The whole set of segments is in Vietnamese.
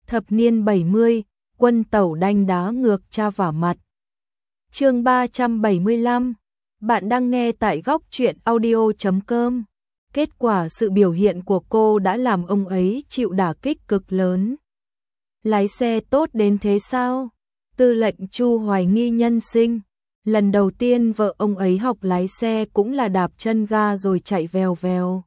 Thập niên 70, quân tẩu đanh đá ngược cha vả mặt. Chương 375. Bạn đang nghe tại góc truyện audio.com. Kết quả sự biểu hiện của cô đã làm ông ấy chịu đả kích cực lớn. Lái xe tốt đến thế sao? Tư lệnh Chu hoài nghi nhân sinh. Lần đầu tiên vợ ông ấy học lái xe cũng là đạp chân ga rồi chạy vèo vèo.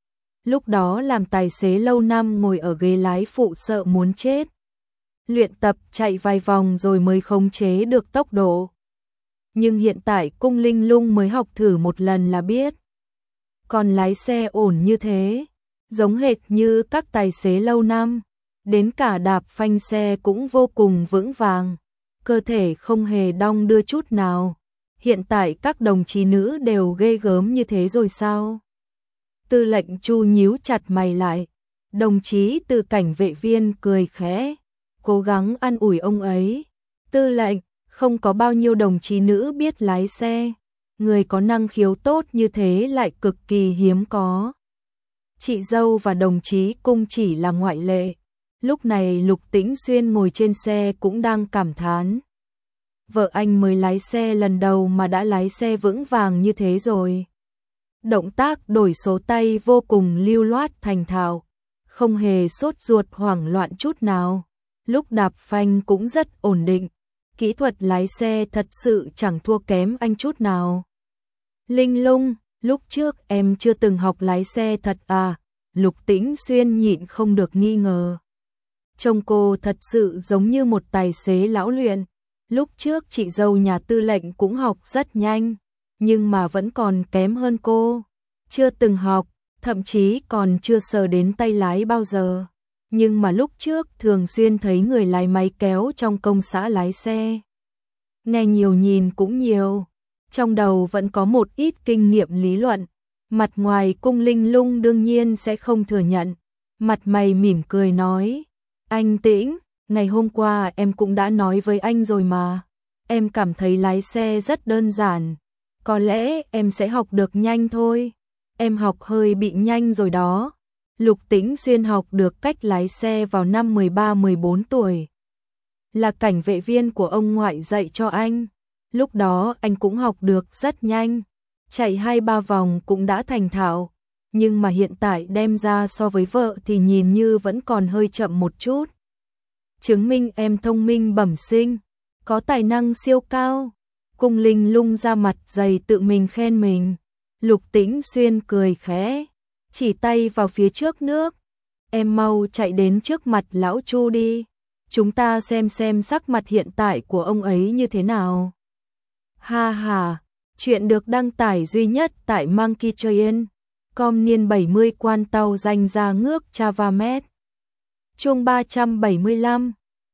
Lúc đó làm tài xế lâu năm ngồi ở ghế lái phụ sợ muốn chết. Luyện tập chạy vài vòng rồi mới khống chế được tốc độ. Nhưng hiện tại Cung Linh Lung mới học thử một lần là biết. Còn lái xe ổn như thế, giống hệt như các tài xế lâu năm, đến cả đạp phanh xe cũng vô cùng vững vàng, cơ thể không hề đong đưa chút nào. Hiện tại các đồng chí nữ đều ghê gớm như thế rồi sao? Tư lệnh Chu nhíu chặt mày lại, đồng chí từ cảnh vệ viên cười khẽ, cố gắng an ủi ông ấy. Tư lệnh, không có bao nhiêu đồng chí nữ biết lái xe, người có năng khiếu tốt như thế lại cực kỳ hiếm có. Chị dâu và đồng chí Cung chỉ là ngoại lệ. Lúc này Lục Tĩnh Xuyên ngồi trên xe cũng đang cảm thán. Vợ anh mới lái xe lần đầu mà đã lái xe vững vàng như thế rồi. Động tác đổi số tay vô cùng lưu loát thành thạo, không hề sốt ruột hoảng loạn chút nào. Lúc đạp phanh cũng rất ổn định. Kỹ thuật lái xe thật sự chẳng thua kém anh chút nào. Linh Lung, lúc trước em chưa từng học lái xe thật à? Lục Tĩnh Xuyên nhịn không được nghi ngờ. Trông cô thật sự giống như một tài xế lão luyện. Lúc trước chị dâu nhà tư lệnh cũng học rất nhanh, nhưng mà vẫn còn kém hơn cô. Chưa từng học, thậm chí còn chưa sờ đến tay lái bao giờ. Nhưng mà lúc trước thường xuyên thấy người lái máy kéo trong công xã lái xe. Nghe nhiều nhìn cũng nhiều, trong đầu vẫn có một ít kinh nghiệm lý luận. Mặt ngoài Cung Linh Lung đương nhiên sẽ không thừa nhận. Mặt mày mỉm cười nói, anh Tĩnh, ngày hôm qua em cũng đã nói với anh rồi mà. Em cảm thấy lái xe rất đơn giản, có lẽ em sẽ học được nhanh thôi. Em học hơi bị nhanh rồi đó. Lục Tĩnh Xuyên học được cách lái xe vào năm 13-14 tuổi. Là cảnh vệ viên của ông ngoại dạy cho anh. Lúc đó anh cũng học được rất nhanh. Chạy 2-3 vòng cũng đã thành thạo. Nhưng mà hiện tại đem ra so với vợ thì nhìn như vẫn còn hơi chậm một chút. Chứng minh em thông minh bẩm sinh, có tài năng siêu cao. Cung Linh Lung ra mặt dày tự mình khen mình. Lục Tĩnh Xuyên cười khẽ, chỉ tay vào phía trước nước. Em mau chạy đến trước mặt lão Chu đi. Chúng ta xem sắc mặt hiện tại của ông ấy như thế nào. Ha ha, chuyện được đăng tải duy nhất tại Monkey Train. Com niên 70 quan tàu danh ra ngước Chavamet. Chương 375.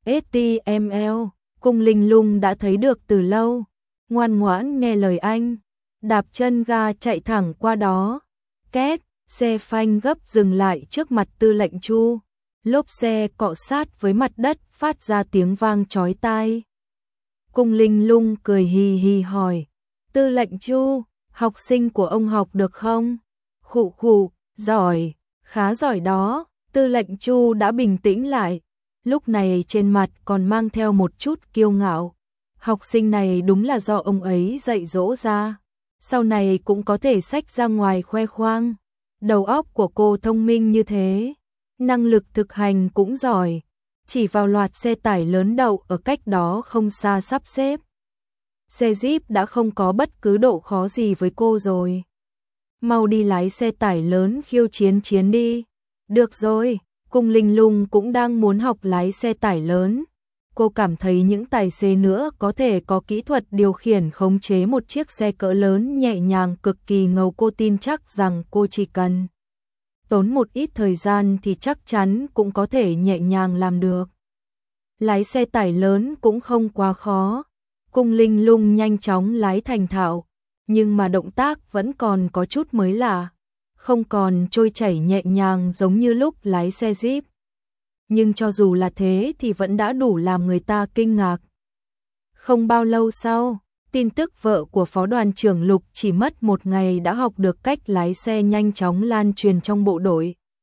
HTML. Cung Linh Lung đã thấy được từ lâu. Ngoan ngoãn nghe lời anh. Đạp chân ga chạy thẳng qua đó. Két, xe phanh gấp dừng lại trước mặt tư lệnh Chu. Lốp xe cọ sát với mặt đất phát ra tiếng vang chói tai. Cung Linh Lung cười hì hì hỏi. Tư lệnh Chu, học sinh của ông học được không? Khụ khụ, giỏi, khá giỏi đó. Tư lệnh Chu đã bình tĩnh lại. Lúc này trên mặt còn mang theo một chút kiêu ngạo. Học sinh này đúng là do ông ấy dạy dỗ ra. Sau này cũng có thể xách ra ngoài khoe khoang. Đầu óc của cô thông minh như thế, năng lực thực hành cũng giỏi. Chỉ vào loạt xe tải lớn đậu ở cách đó không xa sắp xếp. Xe Jeep đã không có bất cứ độ khó gì với cô rồi. Mau đi lái xe tải lớn khiêu chiến đi. Được rồi, Cung Linh Lung cũng đang muốn học lái xe tải lớn. Cô cảm thấy những tài xế nữa có thể có kỹ thuật điều khiển khống chế một chiếc xe cỡ lớn nhẹ nhàng cực kỳ ngầu. Cô tin chắc rằng cô chỉ cần tốn một ít thời gian thì chắc chắn cũng có thể nhẹ nhàng làm được. Lái xe tải lớn cũng không quá khó. Cung Linh Lung nhanh chóng lái thành thạo, nhưng mà động tác vẫn còn có chút mới lạ, không còn trôi chảy nhẹ nhàng giống như lúc lái xe Jeep. Nhưng cho dù là thế thì vẫn đã đủ làm người ta kinh ngạc. Không bao lâu sau, tin tức vợ của phó đoàn trưởng Lục chỉ mất một ngày đã học được cách lái xe nhanh chóng lan truyền trong bộ đội.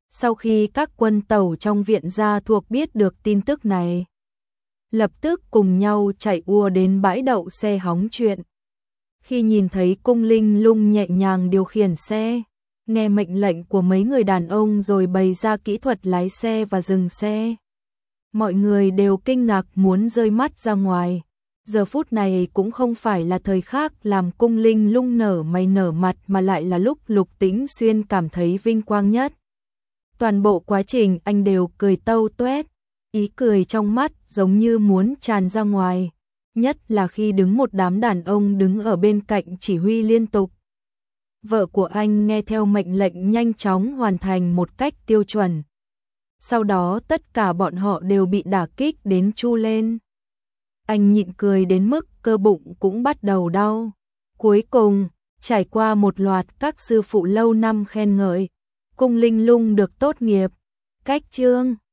Sau khi các quân tẩu trong viện gia thuộc biết được tin tức này, lập tức cùng nhau chạy ùa đến bãi đậu xe hóng chuyện. Khi nhìn thấy Cung Linh Lung nhẹ nhàng điều khiển xe, nghe mệnh lệnh của mấy người đàn ông rồi bày ra kỹ thuật lái xe và dừng xe, mọi người đều kinh ngạc muốn rơi mắt ra ngoài. Giờ phút này cũng không phải là thời khắc làm Cung Linh Lung nở mày nở mặt mà lại là lúc Lục Tĩnh Xuyên cảm thấy vinh quang nhất. Toàn bộ quá trình anh đều cười tâu tuét, ý cười trong mắt giống như muốn tràn ra ngoài, nhất là khi đứng một đám đàn ông đứng ở bên cạnh chỉ huy liên tục. Vợ của anh nghe theo mệnh lệnh nhanh chóng hoàn thành một cách tiêu chuẩn. Sau đó tất cả bọn họ đều bị đả kích đến chu lên. Anh nhịn cười đến mức cơ bụng cũng bắt đầu đau. Cuối cùng, trải qua một loạt các sư phụ lâu năm khen ngợi, Cung Linh Lung được tốt nghiệp. Cách chương